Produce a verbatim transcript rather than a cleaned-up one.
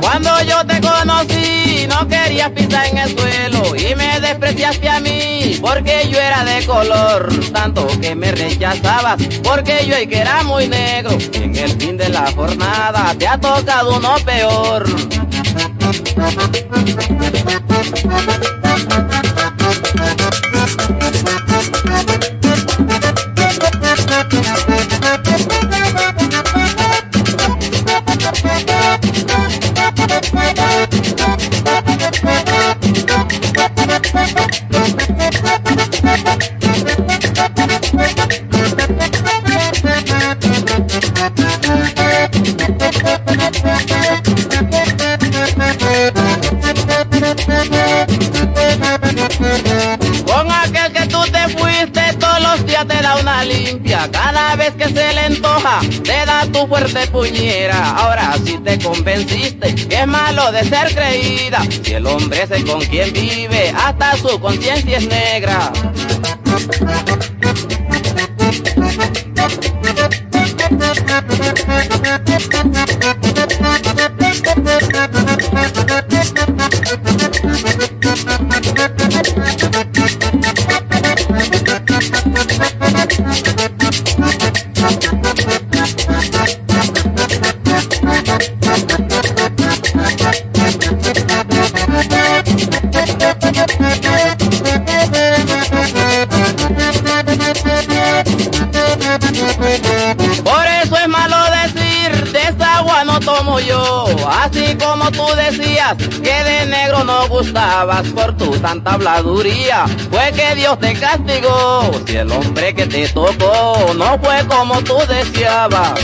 Cuando yo te conocí, no querías pisar en el suelo y me despreciaste a mí, porque yo era de color, tanto que me rechazabas, porque yo y que era muy negro. Y en el fin de la jornada te ha tocado uno peor. Con aquel que tú te fuiste, todos los días te da una limpia. Cada vez que se le antoja, te da tu fuerte puñera. Ahora sí te convenciste que es malo de ser creída. Si el hombre es con quien vive, hasta su conciencia es negra. Por eso es malo decir, de esta agua no tomo yo. Así como tú decías que de negro no gustabas por tu tanta habladuría, fue que Dios te castigó. Si el hombre que te tocó no fue como tú deseabas.